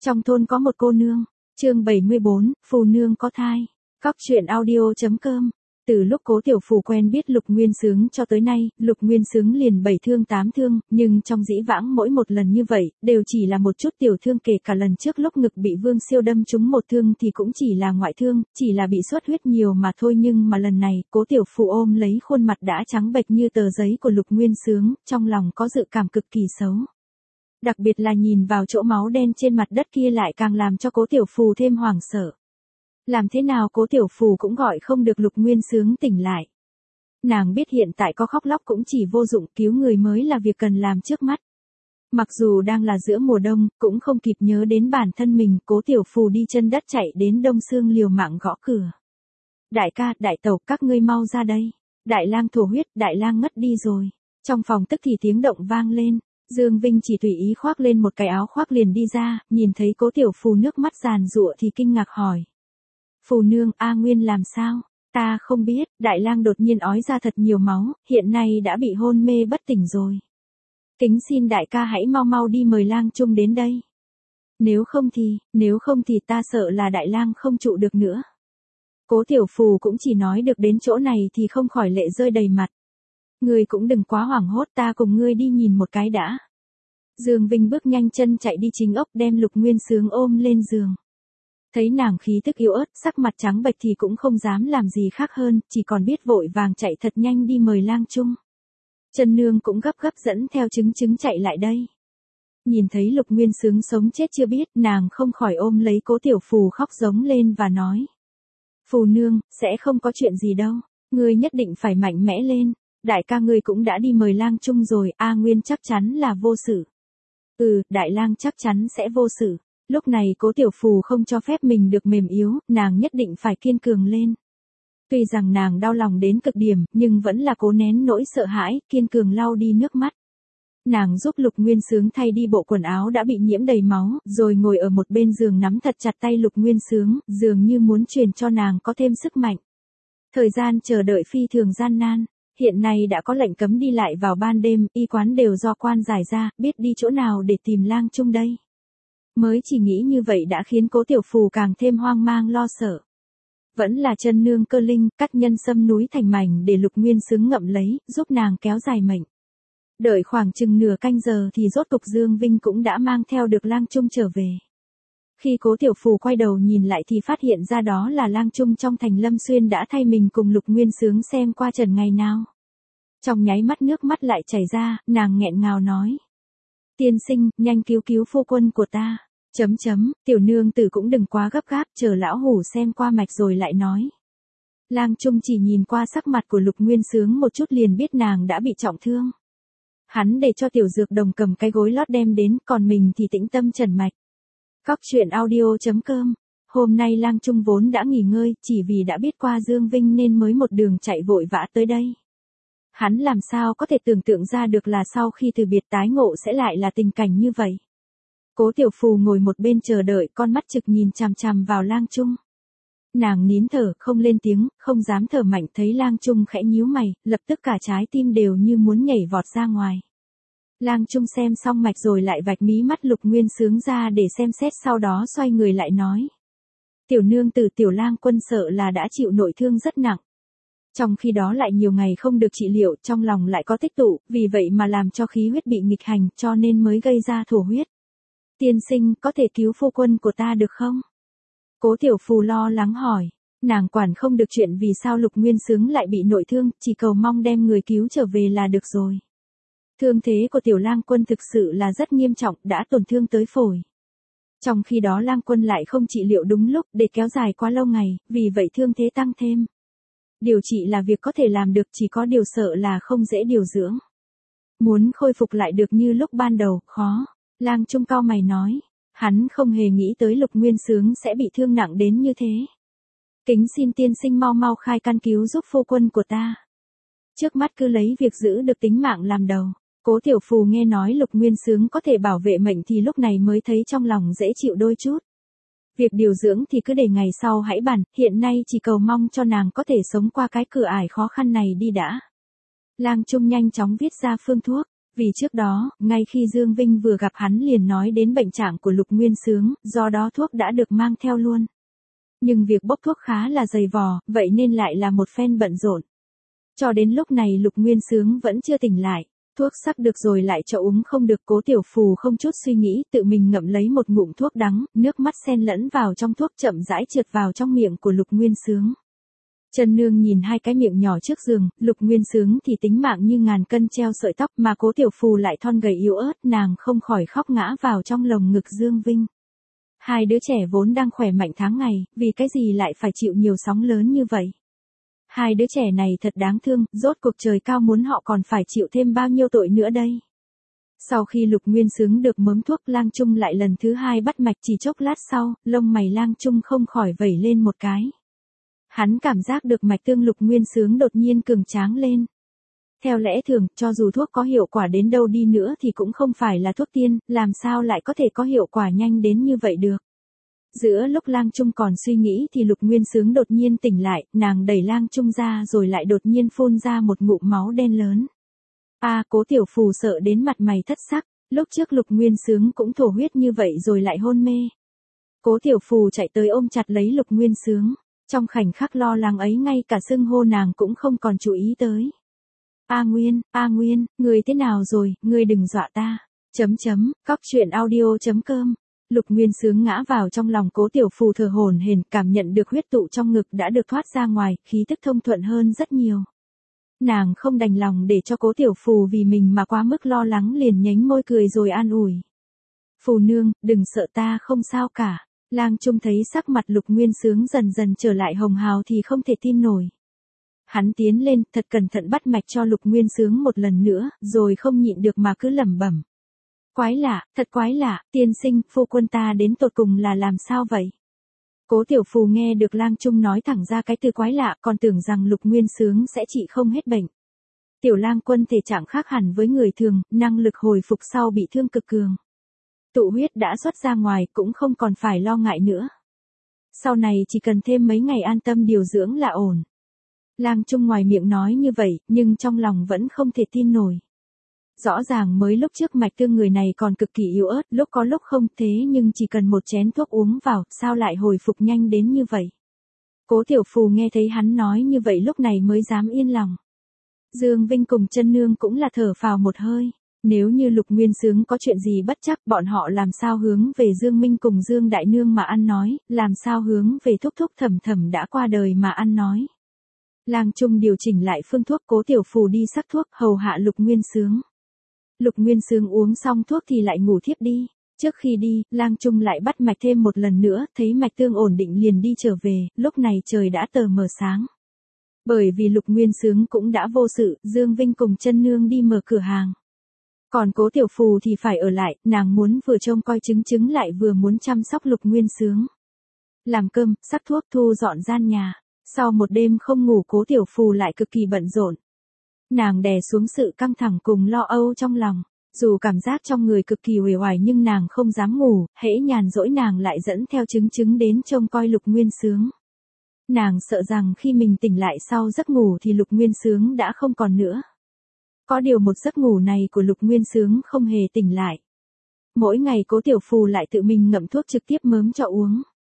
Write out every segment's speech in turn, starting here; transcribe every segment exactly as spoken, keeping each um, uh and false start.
Trong thôn có một cô nương, chương bảy mươi bốn, phù nương có thai. Cóc truyện audio.com. Từ lúc Cố Tiểu Phù quen biết Lục Nguyên Xướng cho tới nay, Lục Nguyên Xướng liền bảy thương tám thương, nhưng trong dĩ vãng mỗi một lần như vậy, đều chỉ là một chút tiểu thương, kể cả lần trước lúc ngực bị Vương Siêu đâm trúng một thương thì cũng chỉ là ngoại thương, chỉ là bị xuất huyết nhiều mà thôi, nhưng mà lần này, Cố Tiểu Phù ôm lấy khuôn mặt đã trắng bệch như tờ giấy của Lục Nguyên Xướng, trong lòng có dự cảm cực kỳ xấu. Đặc biệt là nhìn vào chỗ máu đen trên mặt đất kia lại càng làm cho Cố Tiểu Phù thêm hoảng sợ. Làm thế nào Cố Tiểu Phù cũng gọi không được Lục Nguyên Xướng tỉnh lại. Nàng biết hiện tại có khóc lóc cũng chỉ vô dụng, cứu người mới là việc cần làm trước mắt. Mặc dù đang là giữa mùa đông, cũng không kịp nhớ đến bản thân mình, Cố Tiểu Phù đi chân đất chạy đến Đông Sương liều mạng gõ cửa. Đại ca, đại tẩu, các ngươi mau ra đây. Đại lang thổ huyết, đại lang ngất đi rồi. Trong phòng tức thì tiếng động vang lên. Dương Vinh chỉ tùy ý khoác lên một cái áo khoác liền đi ra, nhìn thấy Cố Tiểu Phù nước mắt giàn giụa thì kinh ngạc hỏi. Phù nương, A Nguyên làm sao? Ta không biết, đại lang đột nhiên ói ra thật nhiều máu, hiện nay đã bị hôn mê bất tỉnh rồi. Kính xin đại ca hãy mau mau đi mời lang trung đến đây. Nếu không thì, nếu không thì ta sợ là đại lang không trụ được nữa. Cố Tiểu Phù cũng chỉ nói được đến chỗ này thì không khỏi lệ rơi đầy mặt. Ngươi cũng đừng quá hoảng hốt, ta cùng ngươi đi nhìn một cái đã. Dương Vinh bước nhanh chân chạy đi chính ốc đem Lục Nguyên Xướng ôm lên giường. Thấy nàng khí tức yếu ớt, sắc mặt trắng bệch thì cũng không dám làm gì khác hơn, chỉ còn biết vội vàng chạy thật nhanh đi mời lang trung. Trần Nương cũng gấp gấp dẫn theo chứng chứng chạy lại đây. Nhìn thấy Lục Nguyên Xướng sống chết chưa biết, nàng không khỏi ôm lấy Cố Tiểu Phù khóc giống lên và nói. Phù nương, sẽ không có chuyện gì đâu, ngươi nhất định phải mạnh mẽ lên. Đại ca ngươi cũng đã đi mời lang trung rồi, A Nguyên chắc chắn là vô sự. Ừ, đại lang chắc chắn sẽ vô sự. Lúc này Cố Tiểu Phù không cho phép mình được mềm yếu, nàng nhất định phải kiên cường lên. Tuy rằng nàng đau lòng đến cực điểm, nhưng vẫn là cố nén nỗi sợ hãi, kiên cường lau đi nước mắt. Nàng giúp Lục Nguyên Xướng thay đi bộ quần áo đã bị nhiễm đầy máu, rồi ngồi ở một bên giường nắm thật chặt tay Lục Nguyên Xướng, dường như muốn truyền cho nàng có thêm sức mạnh. Thời gian chờ đợi phi thường gian nan. Hiện nay đã có lệnh cấm đi lại vào ban đêm, y quán đều do quan giải ra, biết đi chỗ nào để tìm lang trung đây. Mới chỉ nghĩ như vậy đã khiến Cố Tiểu Phù càng thêm hoang mang lo sợ. Vẫn là chân nương cơ linh, cắt nhân sâm núi thành mảnh để Lục Nguyên Xướng ngậm lấy, giúp nàng kéo dài mệnh. Đợi khoảng chừng nửa canh giờ thì rốt cục Dương Vinh cũng đã mang theo được lang trung trở về. Khi Cố Tiểu Phù quay đầu nhìn lại thì phát hiện ra đó là lang trung trong thành Lâm Xuyên đã thay mình cùng Lục Nguyên Xướng xem qua trần ngày nào. Trong nháy mắt nước mắt lại chảy ra, nàng nghẹn ngào nói. Tiên sinh, nhanh cứu cứu phu quân của ta. Chấm chấm, tiểu nương tử cũng đừng quá gấp gáp, chờ lão hủ xem qua mạch rồi lại nói. Lang trung chỉ nhìn qua sắc mặt của Lục Nguyên Xướng một chút liền biết nàng đã bị trọng thương. Hắn để cho tiểu dược đồng cầm cái gối lót đem đến, còn mình thì tĩnh tâm trần mạch. Cóc truyện audio.com. Hôm nay lang trung vốn đã nghỉ ngơi, chỉ vì đã biết qua Dương Vinh nên mới một đường chạy vội vã tới đây. Hắn làm sao có thể tưởng tượng ra được là sau khi từ biệt tái ngộ sẽ lại là tình cảnh như vậy. Cố Tiểu Phù ngồi một bên chờ đợi, con mắt trực nhìn chằm chằm vào lang trung. Nàng nín thở, không lên tiếng, không dám thở mạnh, thấy lang trung khẽ nhíu mày, lập tức cả trái tim đều như muốn nhảy vọt ra ngoài. Lang trung xem xong mạch rồi lại vạch mí mắt Lục Nguyên Xướng ra để xem xét, sau đó xoay người lại nói. Tiểu nương tử, tiểu lang quân sợ là đã chịu nội thương rất nặng. Trong khi đó lại nhiều ngày không được trị liệu, trong lòng lại có tích tụ, vì vậy mà làm cho khí huyết bị nghịch hành, cho nên mới gây ra thổ huyết. Tiên sinh, có thể cứu phu quân của ta được không? Cố Tiểu Phù lo lắng hỏi. Nàng quản không được chuyện vì sao Lục Nguyên Xướng lại bị nội thương, chỉ cầu mong đem người cứu trở về là được rồi. Thương thế của tiểu lang quân thực sự là rất nghiêm trọng, đã tổn thương tới phổi. Trong khi đó lang quân lại không trị liệu đúng lúc, để kéo dài quá lâu ngày, vì vậy thương thế tăng thêm. Điều trị là việc có thể làm được, chỉ có điều sợ là không dễ điều dưỡng. Muốn khôi phục lại được như lúc ban đầu, khó. Lang trung cao mày nói, hắn không hề nghĩ tới Lục Nguyên Xướng sẽ bị thương nặng đến như thế. Kính xin tiên sinh mau mau khai căn cứu giúp phu quân của ta. Trước mắt cứ lấy việc giữ được tính mạng làm đầu. Cố Tiểu Phù nghe nói Lục Nguyên Xướng có thể bảo vệ mệnh thì lúc này mới thấy trong lòng dễ chịu đôi chút. Việc điều dưỡng thì cứ để ngày sau hãy bàn, hiện nay chỉ cầu mong cho nàng có thể sống qua cái cửa ải khó khăn này đi đã. Lang trung nhanh chóng viết ra phương thuốc. Vì trước đó, ngay khi Dương Vinh vừa gặp hắn liền nói đến bệnh trạng của Lục Nguyên Xướng, do đó thuốc đã được mang theo luôn. Nhưng việc bốc thuốc khá là dày vò, vậy nên lại là một phen bận rộn. Cho đến lúc này Lục Nguyên Xướng vẫn chưa tỉnh lại. Thuốc sắc được rồi lại cho uống không được, Cố Tiểu Phù không chút suy nghĩ, tự mình ngậm lấy một ngụm thuốc đắng, nước mắt xen lẫn vào trong thuốc chậm rãi trượt vào trong miệng của Lục Nguyên Xướng. Chân Nương nhìn hai cái miệng nhỏ trước giường, Lục Nguyên Xướng thì tính mạng như ngàn cân treo sợi tóc, mà Cố Tiểu Phù lại thon gầy yếu ớt, nàng không khỏi khóc ngã vào trong lồng ngực Dương Vinh. Hai đứa trẻ vốn đang khỏe mạnh tháng ngày, vì cái gì lại phải chịu nhiều sóng lớn như vậy? Hai đứa trẻ này thật đáng thương, rốt cuộc trời cao muốn họ còn phải chịu thêm bao nhiêu tội nữa đây. Sau khi Lục Nguyên Xướng được mớm thuốc, Lang Trung lại lần thứ hai bắt mạch, chỉ chốc lát sau, lông mày Lang Trung không khỏi vẩy lên một cái. Hắn cảm giác được mạch tương Lục Nguyên Xướng đột nhiên cường tráng lên. Theo lẽ thường, cho dù thuốc có hiệu quả đến đâu đi nữa thì cũng không phải là thuốc tiên, làm sao lại có thể có hiệu quả nhanh đến như vậy được. Giữa lúc Lang Trung còn suy nghĩ thì Lục Nguyên Xướng đột nhiên tỉnh lại, nàng đẩy Lang Trung ra rồi lại đột nhiên phun ra một ngụm máu đen lớn. A, à, Cố Tiểu Phù sợ đến mặt mày thất sắc, lúc trước Lục Nguyên Xướng cũng thổ huyết như vậy rồi lại hôn mê. Cố Tiểu Phù chạy tới ôm chặt lấy Lục Nguyên Xướng, trong khoảnh khắc lo lắng ấy ngay cả xưng hô nàng cũng không còn chú ý tới. A Nguyên, A Nguyên, người thế nào rồi, người đừng dọa ta. Chấm chấm, cóc truyện audio chấm com. Lục Nguyên Xướng ngã vào trong lòng Cố Tiểu Phù thở hổn hển, cảm nhận được huyết tụ trong ngực đã được thoát ra ngoài, khí tức thông thuận hơn rất nhiều. Nàng không đành lòng để cho Cố Tiểu Phù vì mình mà quá mức lo lắng, liền nhếch môi cười rồi an ủi. Phù nương, đừng sợ, ta không sao cả. Lang Trung thấy sắc mặt Lục Nguyên Xướng dần dần trở lại hồng hào thì không thể tin nổi. Hắn tiến lên, thật cẩn thận bắt mạch cho Lục Nguyên Xướng một lần nữa, rồi không nhịn được mà cứ lẩm bẩm. Quái lạ, thật quái lạ, tiên sinh, phu quân ta đến tột cùng là làm sao vậy? Cố Tiểu Phù nghe được Lang Trung nói thẳng ra cái từ quái lạ, còn tưởng rằng Lục Nguyên Xướng sẽ trị không hết bệnh. Tiểu Lang Quân thể trạng khác hẳn với người thường, năng lực hồi phục sau bị thương cực cường. Tụ huyết đã xuất ra ngoài, cũng không còn phải lo ngại nữa. Sau này chỉ cần thêm mấy ngày an tâm điều dưỡng là ổn. Lang Trung ngoài miệng nói như vậy, nhưng trong lòng vẫn không thể tin nổi. Rõ ràng mới lúc trước mạch tương người này còn cực kỳ yếu ớt, lúc có lúc không, thế nhưng chỉ cần một chén thuốc uống vào, sao lại hồi phục nhanh đến như vậy? Cố Tiểu Phù nghe thấy hắn nói như vậy lúc này mới dám yên lòng. Dương Vinh cùng Chân Nương cũng là thở phào một hơi. Nếu như Lục Nguyên Xướng có chuyện gì bất chắc, bọn họ làm sao hướng về Dương Minh cùng Dương Đại Nương mà ăn nói, làm sao hướng về Thúc Thúc Thẩm Thẩm đã qua đời mà ăn nói. Lang Trung điều chỉnh lại phương thuốc, Cố Tiểu Phù đi sắc thuốc, hầu hạ Lục Nguyên Xướng. Lục Nguyên Xướng uống xong thuốc thì lại ngủ thiếp đi. Trước khi đi, Lang Trung lại bắt mạch thêm một lần nữa, thấy mạch tương ổn định liền đi trở về, lúc này trời đã tờ mờ sáng. Bởi vì Lục Nguyên Xướng cũng đã vô sự, Dương Vinh cùng Chân Nương đi mở cửa hàng. Còn Cố Tiểu Phù thì phải ở lại, nàng muốn vừa trông coi chứng chứng lại vừa muốn chăm sóc Lục Nguyên Xướng. Làm cơm, sắc thuốc, thu dọn gian nhà. Sau một đêm không ngủ, Cố Tiểu Phù lại cực kỳ bận rộn. Nàng đè xuống sự căng thẳng cùng lo âu trong lòng. Dù cảm giác trong người cực kỳ uể oải nhưng nàng không dám ngủ, hễ nhàn rỗi nàng lại dẫn theo chứng chứng đến trông coi Lục Nguyên Xướng. Nàng sợ rằng khi mình tỉnh lại sau giấc ngủ thì Lục Nguyên Xướng đã không còn nữa. Có điều một giấc ngủ này của Lục Nguyên Xướng không hề tỉnh lại. Mỗi ngày Cố Tiểu Phù lại tự mình ngậm thuốc trực tiếp mớm cho uống.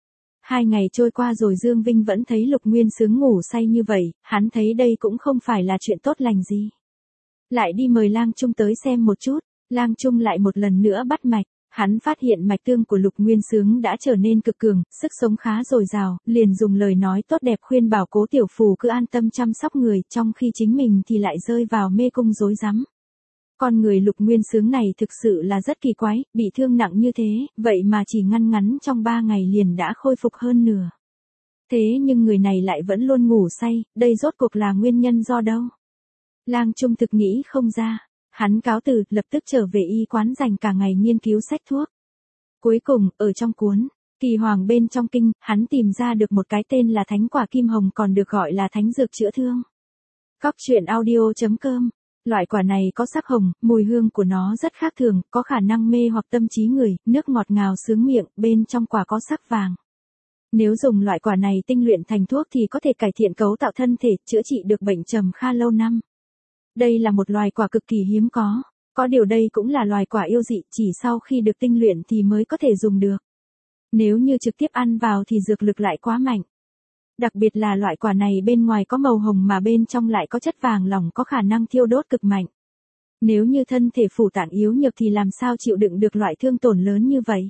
Hai ngày trôi qua rồi Dương Vinh vẫn thấy Lục Nguyên Xướng ngủ say như vậy, hắn thấy đây cũng không phải là chuyện tốt lành gì. Lại đi mời Lang Trung tới xem một chút, Lang Trung lại một lần nữa bắt mạch, hắn phát hiện mạch tương của Lục Nguyên Xướng đã trở nên cực cường, sức sống khá dồi dào, liền dùng lời nói tốt đẹp khuyên bảo Cố Tiểu Phù cứ an tâm chăm sóc người, trong khi chính mình thì lại rơi vào mê cung rối rắm. Con người Lục Nguyên Xướng này thực sự là rất kỳ quái, bị thương nặng như thế, vậy mà chỉ ngăn ngắn trong ba ngày liền đã khôi phục hơn nửa. Thế nhưng người này lại vẫn luôn ngủ say, đây rốt cuộc là nguyên nhân do đâu? Lang Trung thực nghĩ không ra, hắn cáo từ, lập tức trở về y quán dành cả ngày nghiên cứu sách thuốc. Cuối cùng, ở trong cuốn Kỳ Hoàng bên trong kinh, hắn tìm ra được một cái tên là thánh quả kim hồng, còn được gọi là thánh dược chữa thương. Cóc truyện audio chấm com. Loại quả này có sắc hồng, mùi hương của nó rất khác thường, có khả năng mê hoặc tâm trí người, nước ngọt ngào sướng miệng, bên trong quả có sắc vàng. Nếu dùng loại quả này tinh luyện thành thuốc thì có thể cải thiện cấu tạo thân thể, chữa trị được bệnh trầm kha lâu năm. Đây là một loài quả cực kỳ hiếm có. Có điều đây cũng là loài quả yêu dị, chỉ sau khi được tinh luyện thì mới có thể dùng được. Nếu như trực tiếp ăn vào thì dược lực lại quá mạnh. Đặc biệt là loại quả này bên ngoài có màu hồng mà bên trong lại có chất vàng lỏng có khả năng thiêu đốt cực mạnh. Nếu như thân thể phủ tạng yếu nhược thì làm sao chịu đựng được loại thương tổn lớn như vậy.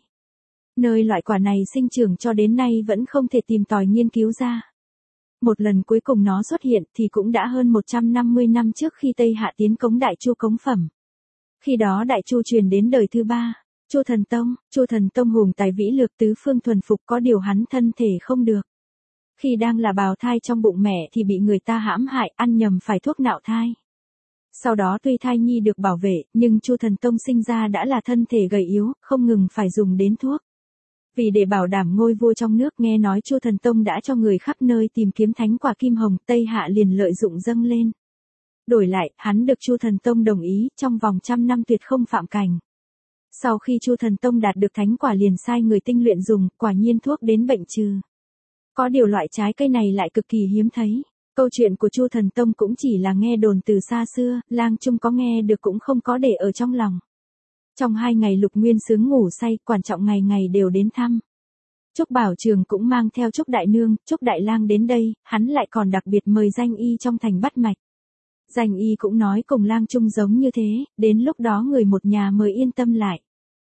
Nơi loại quả này sinh trưởng cho đến nay vẫn không thể tìm tòi nghiên cứu ra. Một lần cuối cùng nó xuất hiện thì cũng đã hơn một trăm năm mươi năm trước khi Tây Hạ tiến cống Đại Chu cống phẩm. Khi đó Đại Chu truyền đến đời thứ ba, Chu Thần Tông, Chu Thần Tông hùng tài vĩ lược tứ phương thuần phục, có điều hắn thân thể không được. Khi đang là bào thai trong bụng mẹ thì bị người ta hãm hại, ăn nhầm phải thuốc nạo thai. Sau đó tuy thai nhi được bảo vệ, nhưng Chu Thần Tông sinh ra đã là thân thể gầy yếu, không ngừng phải dùng đến thuốc. Vì để bảo đảm ngôi vua trong nước, nghe nói Chu Thần Tông đã cho người khắp nơi tìm kiếm thánh quả kim hồng, Tây Hạ liền lợi dụng dâng lên. Đổi lại, hắn được Chu Thần Tông đồng ý, trong vòng trăm năm tuyệt không phạm cảnh. Sau khi Chu Thần Tông đạt được thánh quả liền sai người tinh luyện dùng, quả nhiên thuốc đến bệnh trừ. Có điều loại trái cây này lại cực kỳ hiếm thấy. Câu chuyện của Chu Thần Tông cũng chỉ là nghe đồn từ xa xưa, Lang Trung có nghe được cũng không có để ở trong lòng. Trong hai ngày Lục Nguyên Xướng ngủ say, Quản Trọng ngày ngày đều đến thăm. Trúc Bảo Trường cũng mang theo Trúc Đại Nương, Trúc Đại Lang đến đây, hắn lại còn đặc biệt mời Danh Y trong thành bắt mạch. Danh Y cũng nói cùng Lang Trung giống như thế, đến lúc đó người một nhà mới yên tâm lại.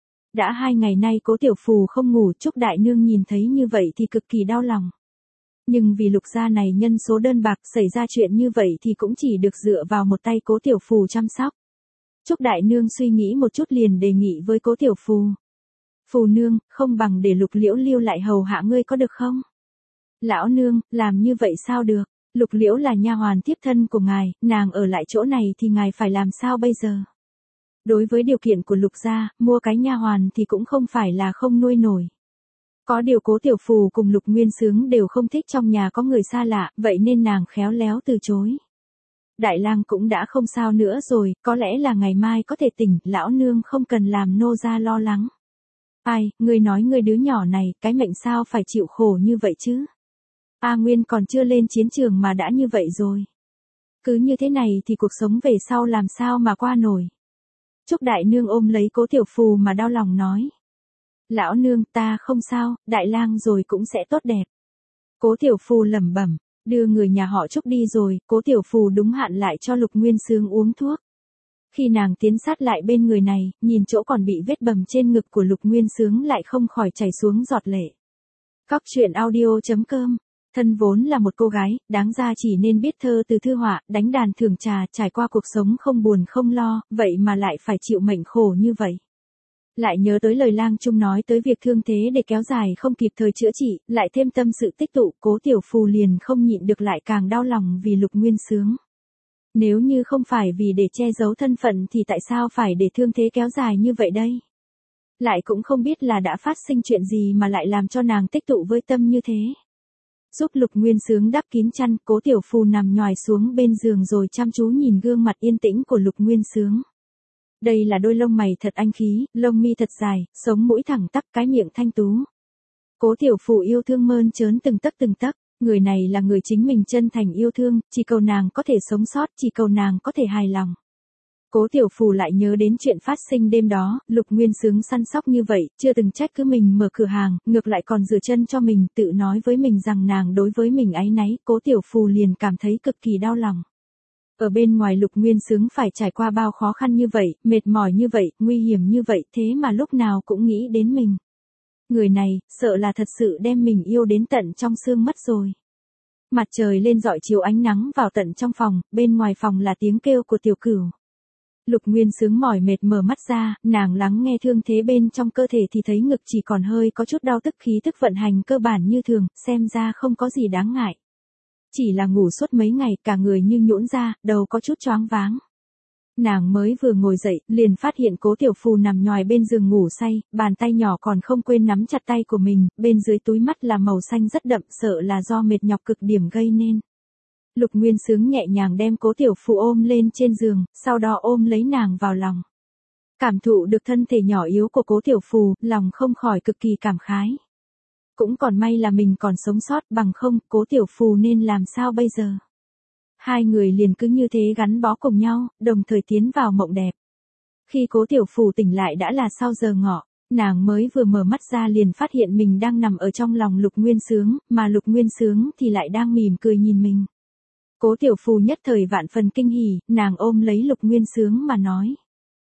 Đã hai ngày nay Cố Tiểu Phù không ngủ, Trúc Đại Nương nhìn thấy như vậy thì cực kỳ đau lòng. Nhưng vì Lục gia này nhân số đơn bạc, xảy ra chuyện như vậy thì cũng chỉ được dựa vào một tay Cố Tiểu Phù chăm sóc. Trúc Đại Nương suy nghĩ một chút liền đề nghị với Cố Tiểu Phù. Phù nương, không bằng để Lục Liễu lưu lại hầu hạ ngươi có được không? Lão nương, làm như vậy sao được? Lục Liễu là nha hoàn tiếp thân của ngài, nàng ở lại chỗ này thì ngài phải làm sao bây giờ? Đối với điều kiện của Lục gia, mua cái nha hoàn thì cũng không phải là không nuôi nổi. Có điều Cố Tiểu Phù cùng Lục Nguyên Xướng đều không thích trong nhà có người xa lạ, vậy nên nàng khéo léo từ chối. Đại Lang cũng đã không sao nữa rồi, có lẽ là ngày mai có thể tỉnh, lão nương không cần làm nô gia lo lắng. Ai, ngươi nói ngươi đứa nhỏ này, cái mệnh sao phải chịu khổ như vậy chứ? A Nguyên còn chưa lên chiến trường mà đã như vậy rồi. Cứ như thế này thì cuộc sống về sau làm sao mà qua nổi. Trúc Đại Nương ôm lấy Cố Tiểu Phù mà đau lòng nói. Lão nương, ta không sao, Đại Lang rồi cũng sẽ tốt đẹp. Cố Tiểu Phù lẩm bẩm, đưa người nhà họ Trúc đi rồi, Cố Tiểu Phù đúng hạn lại cho Lục Nguyên Xướng uống thuốc. Khi nàng tiến sát lại bên người này, nhìn chỗ còn bị vết bầm trên ngực của Lục Nguyên Xướng lại không khỏi chảy xuống giọt lệ. Cóc truyện audio chấm com. Thân vốn là một cô gái, đáng ra chỉ nên biết thơ từ thư họa, đánh đàn thưởng trà, trải qua cuộc sống không buồn không lo, vậy mà lại phải chịu mệnh khổ như vậy. Lại nhớ tới lời Lang Trung nói tới việc thương thế để kéo dài không kịp thời chữa trị, lại thêm tâm sự tích tụ, Cố Tiểu Phù liền không nhịn được lại càng đau lòng vì Lục Nguyên Xướng. Nếu như không phải vì để che giấu thân phận thì tại sao phải để thương thế kéo dài như vậy đây? Lại cũng không biết là đã phát sinh chuyện gì mà lại làm cho nàng tích tụ với tâm như thế. Giúp Lục Nguyên Xướng đắp kín chăn, Cố Tiểu Phù nằm nhoài xuống bên giường rồi chăm chú nhìn gương mặt yên tĩnh của Lục Nguyên Xướng. Đây là đôi lông mày thật anh khí, lông mi thật dài, sống mũi thẳng tắp, cái miệng thanh tú. Cố Tiểu Phù yêu thương mơn trớn từng tấc từng tấc, người này là người chính mình chân thành yêu thương, chỉ cầu nàng có thể sống sót, chỉ cầu nàng có thể hài lòng. Cố Tiểu Phù lại nhớ đến chuyện phát sinh đêm đó, Lục Nguyên Xướng săn sóc như vậy, chưa từng trách cứ mình mở cửa hàng, ngược lại còn rửa chân cho mình, tự nói với mình rằng nàng đối với mình áy náy, Cố Tiểu Phù liền cảm thấy cực kỳ đau lòng. Ở bên ngoài Lục Nguyên Xướng phải trải qua bao khó khăn như vậy, mệt mỏi như vậy, nguy hiểm như vậy, thế mà lúc nào cũng nghĩ đến mình. Người này, sợ là thật sự đem mình yêu đến tận trong xương mất rồi. Mặt trời lên rọi chiếu ánh nắng vào tận trong phòng, bên ngoài phòng là tiếng kêu của Tiểu Cửu. Lục Nguyên Xướng mỏi mệt mở mắt ra, nàng lắng nghe thương thế bên trong cơ thể thì thấy ngực chỉ còn hơi có chút đau, tức khí thức vận hành cơ bản như thường, xem ra không có gì đáng ngại. Chỉ là ngủ suốt mấy ngày, cả người như nhũn ra, đầu có chút choáng váng. Nàng mới vừa ngồi dậy, liền phát hiện Cố Tiểu Phù nằm nhoài bên giường ngủ say, bàn tay nhỏ còn không quên nắm chặt tay của mình, bên dưới túi mắt là màu xanh rất đậm, sợ là do mệt nhọc cực điểm gây nên. Lục Nguyên Xướng nhẹ nhàng đem Cố Tiểu Phù ôm lên trên giường, sau đó ôm lấy nàng vào lòng. Cảm thụ được thân thể nhỏ yếu của Cố Tiểu Phù, lòng không khỏi cực kỳ cảm khái. Cũng còn may là mình còn sống sót, bằng không, Cố Tiểu Phù nên làm sao bây giờ? Hai người liền cứ như thế gắn bó cùng nhau, đồng thời tiến vào mộng đẹp. Khi Cố Tiểu Phù tỉnh lại đã là sau giờ ngọ, nàng mới vừa mở mắt ra liền phát hiện mình đang nằm ở trong lòng Lục Nguyên Xướng, mà Lục Nguyên Xướng thì lại đang mỉm cười nhìn mình. Cố Tiểu Phù nhất thời vạn phần kinh hỉ, nàng ôm lấy Lục Nguyên Xướng mà nói.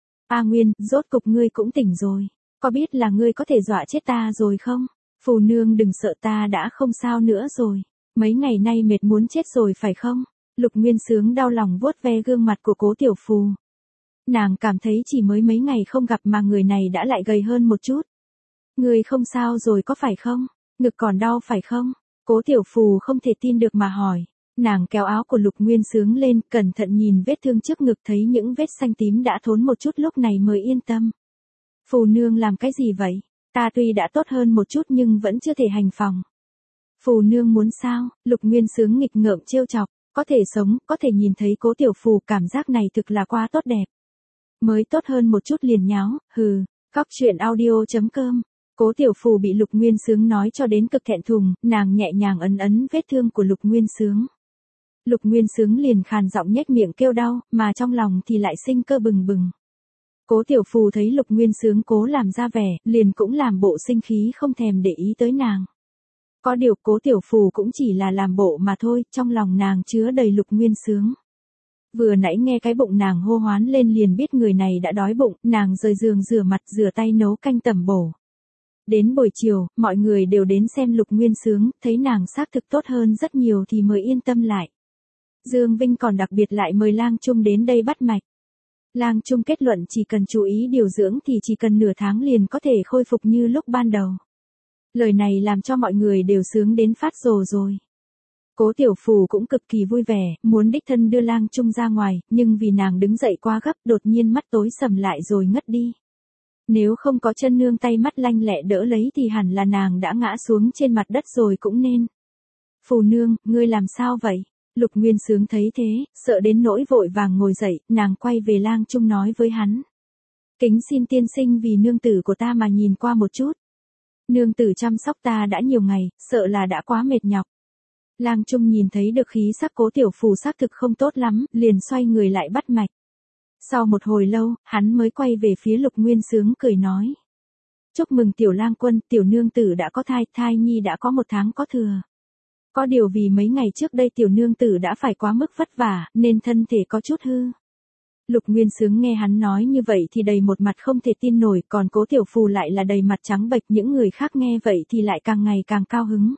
A Nguyên, rốt cục ngươi cũng tỉnh rồi, có biết là ngươi có thể dọa chết ta rồi không? Phù nương đừng sợ, ta đã không sao nữa rồi, mấy ngày nay mệt muốn chết rồi phải không? Lục Nguyên Xướng đau lòng vuốt ve gương mặt của Cố Tiểu Phù. Nàng cảm thấy chỉ mới mấy ngày không gặp mà người này đã lại gầy hơn một chút. Ngươi không sao rồi có phải không? Ngực còn đau phải không? Cố Tiểu Phù không thể tin được mà hỏi. Nàng kéo áo của Lục Nguyên Xướng lên, cẩn thận nhìn vết thương trước ngực, thấy những vết xanh tím đã thốn một chút lúc này mới yên tâm. Phù nương làm cái gì vậy? Ta tuy đã tốt hơn một chút nhưng vẫn chưa thể hành phòng. Phù nương muốn sao? Lục Nguyên Xướng nghịch ngợm trêu chọc, có thể sống, có thể nhìn thấy Cố Tiểu Phù, cảm giác này thực là quá tốt đẹp. Mới tốt hơn một chút liền nháo, hừ, Cóc Truyện Audio chấm com. Cố Tiểu Phù bị Lục Nguyên Xướng nói cho đến cực thẹn thùng, nàng nhẹ nhàng ấn ấn vết thương của Lục Nguyên Xướng. Lục Nguyên Xướng liền khàn giọng nhếch miệng kêu đau, mà trong lòng thì lại sinh cơ bừng bừng. Cố Tiểu Phù thấy Lục Nguyên Xướng cố làm ra vẻ, liền cũng làm bộ sinh khí không thèm để ý tới nàng. Có điều Cố Tiểu Phù cũng chỉ là làm bộ mà thôi, trong lòng nàng chứa đầy Lục Nguyên Xướng. Vừa nãy nghe cái bụng nàng hô hoán lên liền biết người này đã đói bụng, nàng rời giường rửa mặt rửa tay nấu canh tẩm bổ. Đến buổi chiều, mọi người đều đến xem Lục Nguyên Xướng, thấy nàng xác thực tốt hơn rất nhiều thì mới yên tâm lại. Dương Vinh còn đặc biệt lại mời Lang Trung đến đây bắt mạch. Lang Trung kết luận chỉ cần chú ý điều dưỡng thì chỉ cần nửa tháng liền có thể khôi phục như lúc ban đầu. Lời này làm cho mọi người đều sướng đến phát rồ rồi. Cố Tiểu Phù cũng cực kỳ vui vẻ, muốn đích thân đưa Lang Trung ra ngoài, nhưng vì nàng đứng dậy quá gấp đột nhiên mắt tối sầm lại rồi ngất đi. Nếu không có chân nương tay mắt lanh lẹ đỡ lấy thì hẳn là nàng đã ngã xuống trên mặt đất rồi cũng nên. Phù nương, ngươi làm sao vậy? Lục Nguyên Xướng thấy thế, sợ đến nỗi vội vàng ngồi dậy, nàng quay về Lang Trung nói với hắn. Kính xin tiên sinh vì nương tử của ta mà nhìn qua một chút. Nương tử chăm sóc ta đã nhiều ngày, sợ là đã quá mệt nhọc. Lang Trung nhìn thấy được khí sắc Cố Tiểu Phù xác thực không tốt lắm, liền xoay người lại bắt mạch. Sau một hồi lâu, hắn mới quay về phía Lục Nguyên Xướng cười nói. Chúc mừng tiểu lang quân, tiểu nương tử đã có thai, thai nhi đã có một tháng có thừa. Có điều vì mấy ngày trước đây tiểu nương tử đã phải quá mức vất vả, nên thân thể có chút hư. Lục Nguyên Xướng nghe hắn nói như vậy thì đầy một mặt không thể tin nổi, còn Cố Tiểu Phù lại là đầy mặt trắng bệch, những người khác nghe vậy thì lại càng ngày càng cao hứng.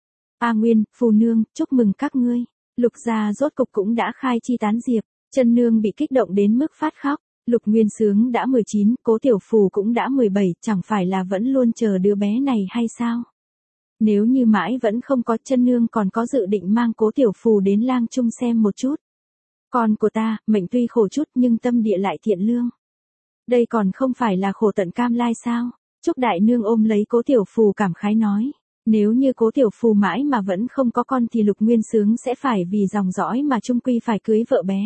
A Nguyên, Phù nương, chúc mừng các ngươi. Lục gia rốt cục cũng đã khai chi tán diệp, chân nương bị kích động đến mức phát khóc. Lục Nguyên Xướng đã mười chín, Cố Tiểu Phù cũng đã mười bảy, chẳng phải là vẫn luôn chờ đứa bé này hay sao? Nếu như mãi vẫn không có, chân nương còn có dự định mang Cố Tiểu Phù đến Lang Trung xem một chút. Con của ta, mệnh tuy khổ chút nhưng tâm địa lại thiện lương. Đây còn không phải là khổ tận cam lai sao? Trúc đại nương ôm lấy Cố Tiểu Phù cảm khái nói. Nếu như Cố Tiểu Phù mãi mà vẫn không có con thì Lục Nguyên Xướng sẽ phải vì dòng dõi mà chung quy phải cưới vợ bé.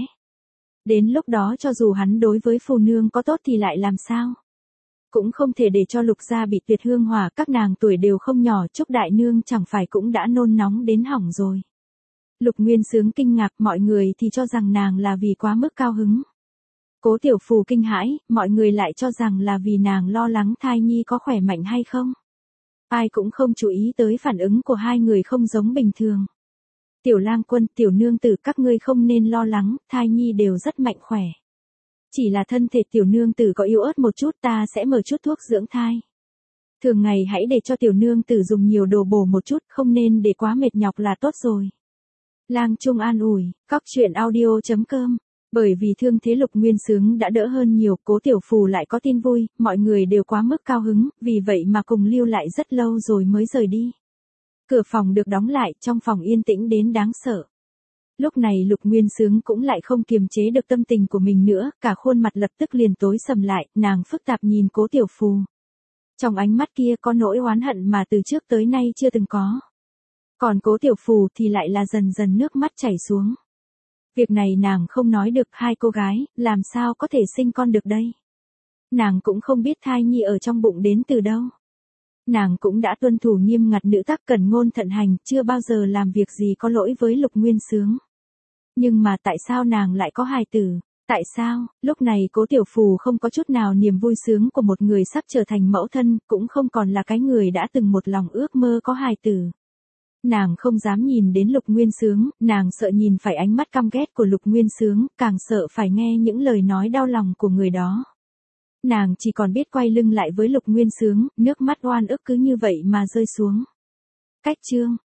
Đến lúc đó cho dù hắn đối với Phù nương có tốt thì lại làm sao? Cũng không thể để cho Lục gia bị tuyệt hương hỏa, các nàng tuổi đều không nhỏ, Trúc đại nương chẳng phải cũng đã nôn nóng đến hỏng rồi. Lục Nguyên Xướng kinh ngạc, mọi người thì cho rằng nàng là vì quá mức cao hứng. Cố Tiểu Phù kinh hãi, mọi người lại cho rằng là vì nàng lo lắng thai nhi có khỏe mạnh hay không. Ai cũng không chú ý tới phản ứng của hai người không giống bình thường. Tiểu lang quân, tiểu nương tử, các ngươi không nên lo lắng, thai nhi đều rất mạnh khỏe. Chỉ là thân thể tiểu nương tử có yếu ớt một chút, ta sẽ mở chút thuốc dưỡng thai. Thường ngày hãy để cho tiểu nương tử dùng nhiều đồ bổ một chút, không nên để quá mệt nhọc là tốt rồi. Lang Trung an ủi, Cóc Truyện Audio chấm com. Bởi vì thương thế Lục Nguyên Xướng đã đỡ hơn nhiều, Cố Tiểu Phù lại có tin vui, mọi người đều quá mức cao hứng, vì vậy mà cùng lưu lại rất lâu rồi mới rời đi. Cửa phòng được đóng lại, trong phòng yên tĩnh đến đáng sợ. Lúc này Lục Nguyên Xướng cũng lại không kiềm chế được tâm tình của mình nữa, cả khuôn mặt lập tức liền tối sầm lại, nàng phức tạp nhìn Cố Tiểu Phù. Trong ánh mắt kia có nỗi oán hận mà từ trước tới nay chưa từng có. Còn Cố Tiểu Phù thì lại là dần dần nước mắt chảy xuống. Việc này nàng không nói được, hai cô gái, làm sao có thể sinh con được đây? Nàng cũng không biết thai nhi ở trong bụng đến từ đâu. Nàng cũng đã tuân thủ nghiêm ngặt nữ tắc cẩn ngôn thận hành, chưa bao giờ làm việc gì có lỗi với Lục Nguyên Xướng. Nhưng mà tại sao nàng lại có hài tử? Tại sao, lúc này Cố Tiểu Phù không có chút nào niềm vui sướng của một người sắp trở thành mẫu thân, cũng không còn là cái người đã từng một lòng ước mơ có hài tử. Nàng không dám nhìn đến Lục Nguyên Xướng, nàng sợ nhìn phải ánh mắt căm ghét của Lục Nguyên Xướng, càng sợ phải nghe những lời nói đau lòng của người đó. Nàng chỉ còn biết quay lưng lại với Lục Nguyên Xướng, nước mắt oan ức cứ như vậy mà rơi xuống. Cách chương